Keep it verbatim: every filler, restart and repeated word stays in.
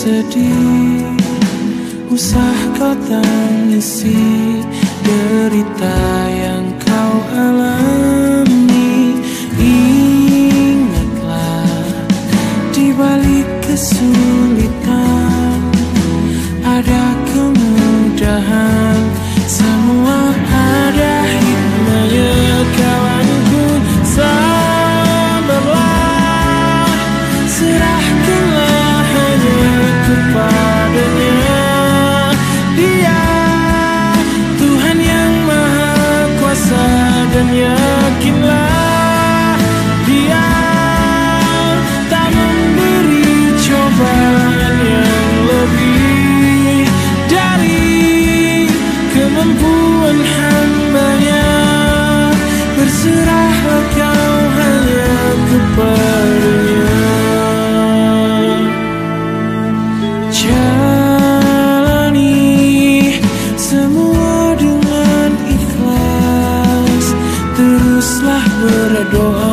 sedih, usah kau tangisi derita yang kau alami. Ingatlah, di balik kesulitan ada kemudahan, semua ada hikmahnya kawanku. Sabarlah, serahkanlah hanya kepadanya. Dia Tuhan yang maha kuasa, dan yakinlah Dia tak memberi cobaan yang lebih dari kemampuan hamba-Nya. Berserahlah kau hanya kepada-Nya. Jalani semua dengan ikhlas, teruslah berdoa.